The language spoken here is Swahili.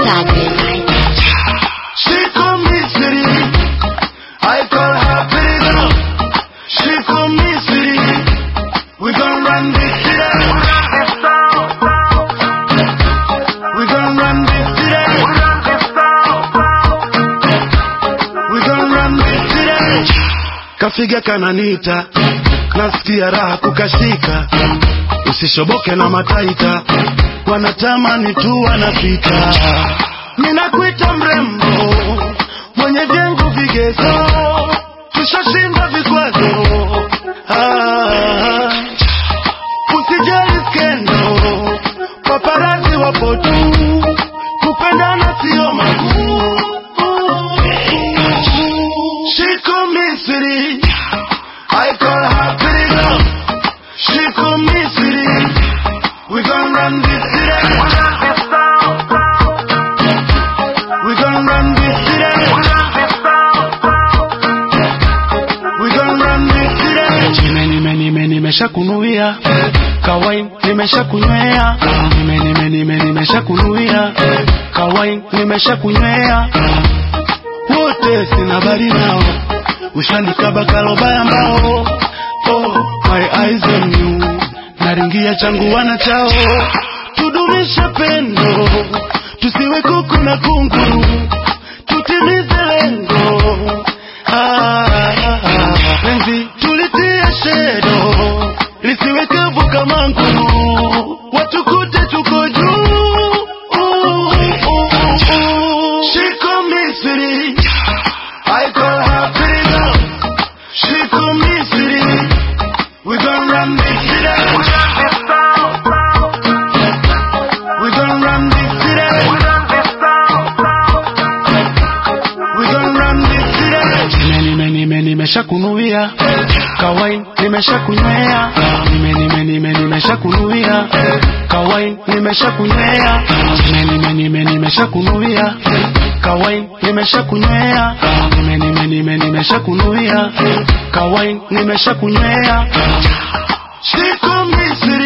She call me city, I call her pretty girl. She call me city, we gon' run this city. We gon' run this city. We gon' run this city. Kafiga kananita, nasikia raha kukashika. Usishoboke na mataita, wanatamani tu wanafika. Ninakuita mrembo, mwenye vyangu vigezo, tushashinda vikwazo. Usijali skendo, paparazi wapo tu, kupendana sio magumu. She call me city, I call her pretty girl. She call me city, we gon' run this city. We gon' run this city. We gon' run this city. Nimeshakunuia, kawaii nimeshakunywea. Nimeshakunuia, kawaii nimeshakunywea. Wote sina bari nao, ushanikaba kalobaya mbao. Oh, my eyes on you, naringia changu wana chao. Tudumishe pendo, tusiwe kuku na kunguru, tutimize lengo. Penzi tulitia shedo, lisiwe kavu kama nguru, watukute tuko juu. She call me city, I call her pretty girl. She call me city, we gon' run this city. We gon' run this city. We gon' run this city. Nimeshakunuia, kawaii nimeshakunywea. Nimeshakunuia, kawaii nimeshakunywea. Nimeshakunuia, kawaii nimeshakunywea. Nimeshakunuia, kawaii nimeshakunywea. She call me city.